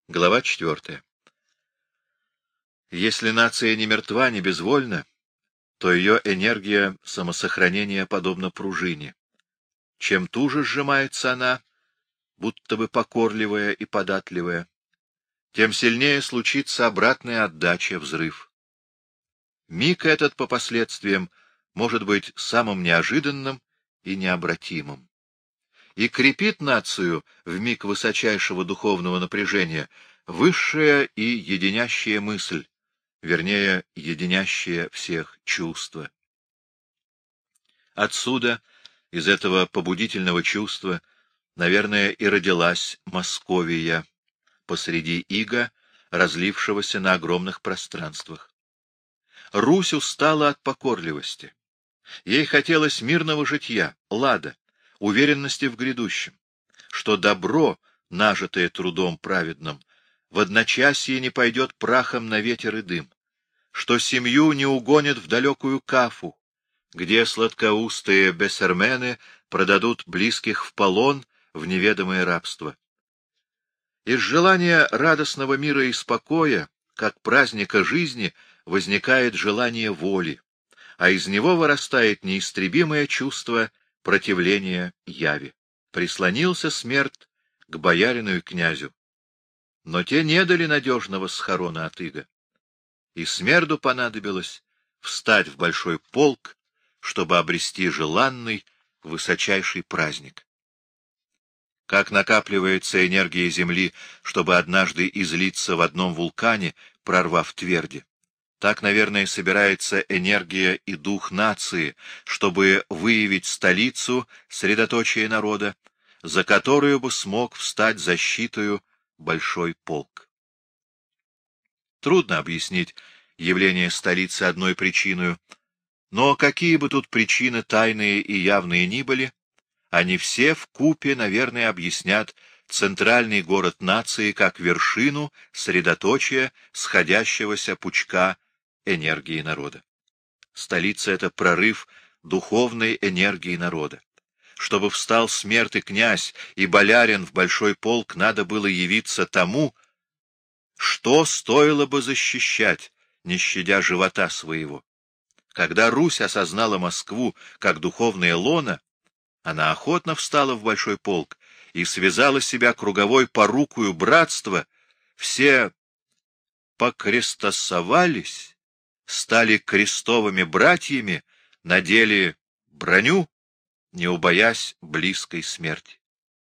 Глава 4. Если нация не мертва, не безвольна, то ее энергия самосохранения подобна пружине. Чем туже сжимается она, будто бы покорливая и податливая, тем сильнее случится обратная отдача, взрыв. Миг этот по последствиям может быть самым неожиданным и необратимым. И крепит нацию в миг высочайшего духовного напряжения высшая и единящая мысль, вернее, единящее всех чувства. Отсюда, из этого побудительного чувства, наверное, и родилась Московия посреди ига, разлившегося на огромных пространствах. Русь устала от покорливости. Ей хотелось мирного житья, лада, уверенности в грядущем, что добро, нажитое трудом праведным, в одночасье не пойдет прахом на ветер и дым, что семью не угонят в далекую Кафу, где сладкоустые бессермены продадут близких в полон, в неведомое рабство. Из желания радостного мира и спокоя, как праздника жизни, возникает желание воли, а из него вырастает неистребимое чувство противления яви. Прислонился смерть к боярину и князю, но те не дали надежного схорона от ига. И смерду понадобилось встать в большой полк, чтобы обрести желанный, высочайший праздник. Как накапливается энергия земли, чтобы однажды излиться в одном вулкане, прорвав тверди, так, наверное, собирается энергия и дух нации, чтобы выявить столицу, средоточие народа, за которую бы смог встать защитою большой полк. Трудно объяснить явление столицы одной причиною, но какие бы тут причины тайные и явные ни были, они все вкупе, наверное, объяснят центральный город нации как вершину, средоточие сходящегося пучка энергии народа. Столица — это прорыв духовной энергии народа. Чтобы встал смерть и князь, и болярин в большой полк, надо было явиться тому, что стоило бы защищать, не щадя живота своего. Когда Русь осознала Москву как духовное лоно, она охотно встала в большой полк и связала себя круговой порукою братства, все покрестосовались, стали крестовыми братьями, надели броню, не убоясь близкой смерти.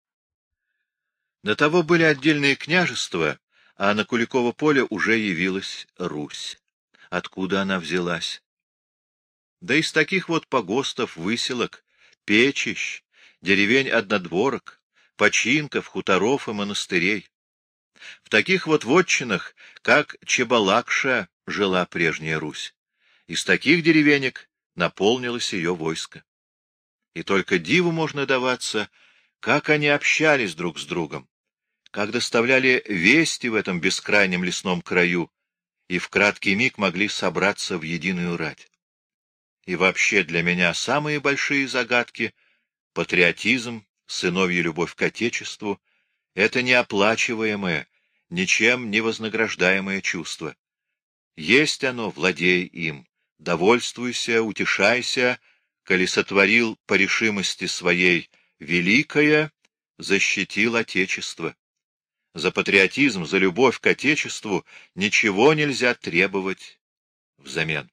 До того были отдельные княжества, а на Куликово поле уже явилась Русь. Откуда она взялась? Да из таких вот погостов, выселок, печищ, деревень-однодворок, починков, хуторов и монастырей. В таких вот вотчинах, как Чебалакша, жила прежняя Русь. Из таких деревенек наполнилось ее войско. И только диву можно даваться, как они общались друг с другом, как доставляли вести в этом бескрайнем лесном краю и в краткий миг могли собраться в единую рать. И вообще для меня самые большие загадки — патриотизм, сыновья любовь к Отечеству — это неоплачиваемое, ничем не вознаграждаемое чувство. Есть оно, владей им, довольствуйся, утешайся, коли сотворил по решимости своей великое, защитил Отечество. За патриотизм, за любовь к Отечеству ничего нельзя требовать взамен.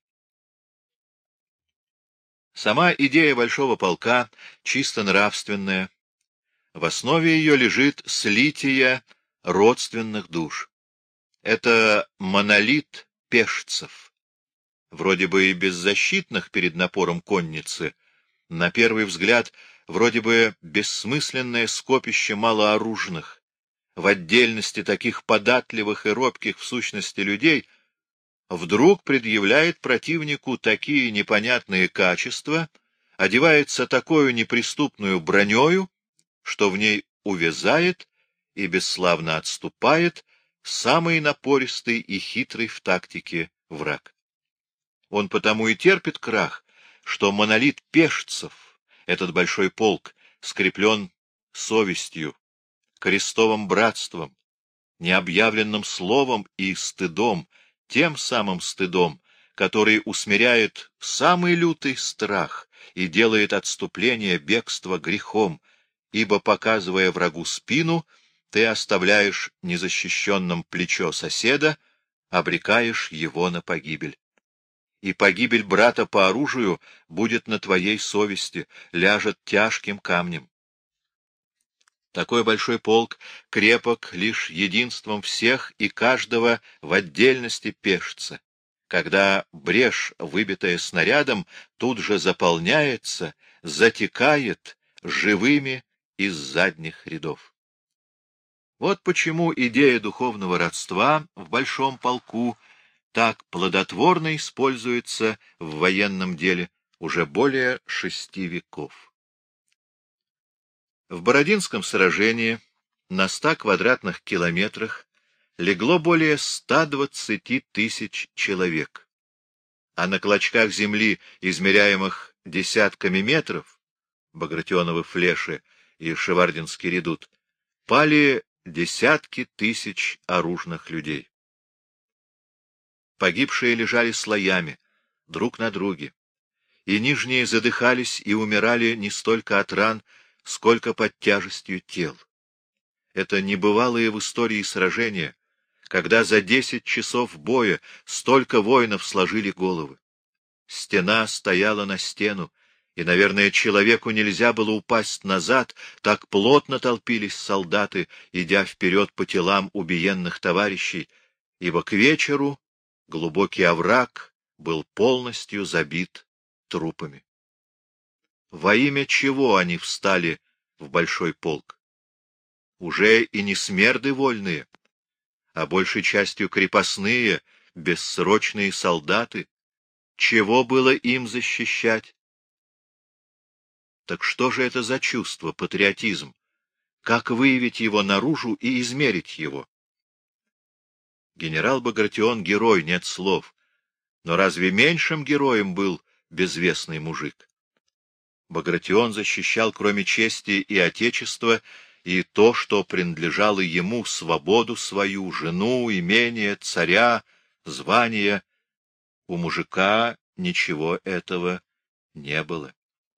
Сама идея большого полка чисто нравственная. В основе ее лежит слитие родственных душ. Это монолит пешцев, вроде бы и беззащитных перед напором конницы, на первый взгляд, вроде бы бессмысленное скопище малооружных, в отдельности таких податливых и робких в сущности людей, вдруг предъявляет противнику такие непонятные качества, одевается такою неприступную бронею, что в ней увязает и бесславно отступает самый напористый и хитрый в тактике враг. Он потому и терпит крах, что монолит пешцев, этот большой полк, скреплен совестью, крестовым братством, необъявленным словом и стыдом, тем самым стыдом, который усмиряет самый лютый страх и делает отступление, бегство грехом, ибо, показывая врагу спину, ты оставляешь незащищенным плечо соседа, обрекаешь его на погибель. И погибель брата по оружию будет на твоей совести, ляжет тяжким камнем. Такой большой полк крепок лишь единством всех и каждого в отдельности пешца, когда брешь, выбитая снарядом, тут же заполняется, затекает живыми из задних рядов. Вот почему идея духовного родства в большом полку так плодотворно используется в военном деле уже более 6 веков. В Бородинском сражении на 100 квадратных километрах легло более 120 тысяч человек, а на клочках земли, измеряемых десятками метров, Багратионовы флеши и Шевардинский редут, пали десятки тысяч оружных людей. Погибшие лежали слоями, друг на друге, и нижние задыхались и умирали не столько от ран, сколько под тяжестью тел. Это небывалое в истории сражение, когда за 10 часов боя столько воинов сложили головы. Стена стояла на стену, и, наверное, человеку нельзя было упасть назад, так плотно толпились солдаты, идя вперед по телам убиенных товарищей, ибо к вечеру глубокий овраг был полностью забит трупами. Во имя чего они встали в большой полк? Уже и не смерды вольные, а большей частью крепостные, бессрочные солдаты. Чего было им защищать? Так что же это за чувство, патриотизм? Как выявить его наружу и измерить его? Генерал Багратион — герой, нет слов. Но разве меньшим героем был безвестный мужик? Багратион защищал, кроме чести и отечества, и то, что принадлежало ему, свободу свою, жену, имение, царя, звание. У мужика ничего этого не было.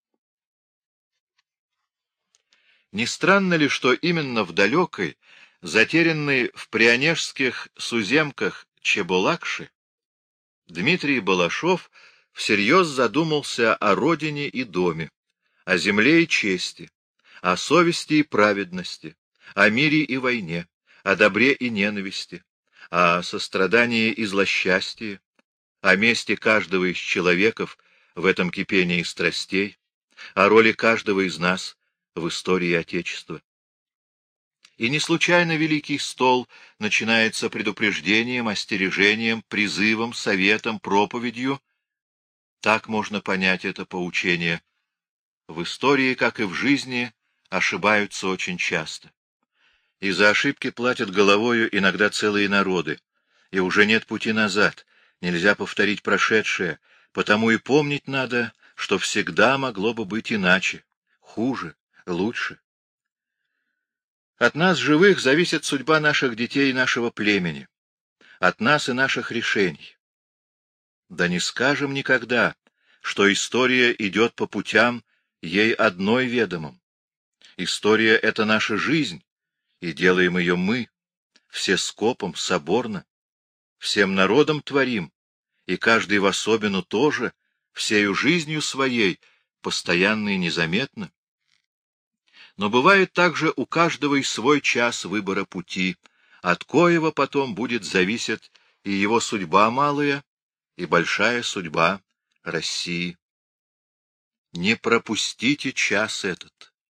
Не странно ли, что именно в далекой, затерянной в прионежских суземках Чебулакши, Дмитрий Балашов всерьез задумался о родине и доме, о земле и чести, о совести и праведности, о мире и войне, о добре и ненависти, о сострадании и злосчастье, о месте каждого из человеков в этом кипении страстей, о роли каждого из нас в истории Отечества. И не случайно Великий стол начинается предупреждением, остережением, призывом, советом, проповедью. Так можно понять это поучение. В истории, как и в жизни, ошибаются очень часто. И за ошибки платят головою иногда целые народы, и уже нет пути назад, нельзя повторить прошедшее, потому и помнить надо, что всегда могло бы быть иначе, хуже, лучше. От нас, живых, зависит судьба наших детей и нашего племени, от нас и наших решений. Да не скажем никогда, что история идет по путям ей одной ведомым. История — это наша жизнь, и делаем ее мы, все скопом, соборно, всем народом творим, и каждый в особенную тоже, всею жизнью своей, постоянно и незаметно. Но бывает также у каждого и свой час выбора пути, от коего потом будет зависеть и его судьба малая, и большая судьба России. Не пропустите час этот.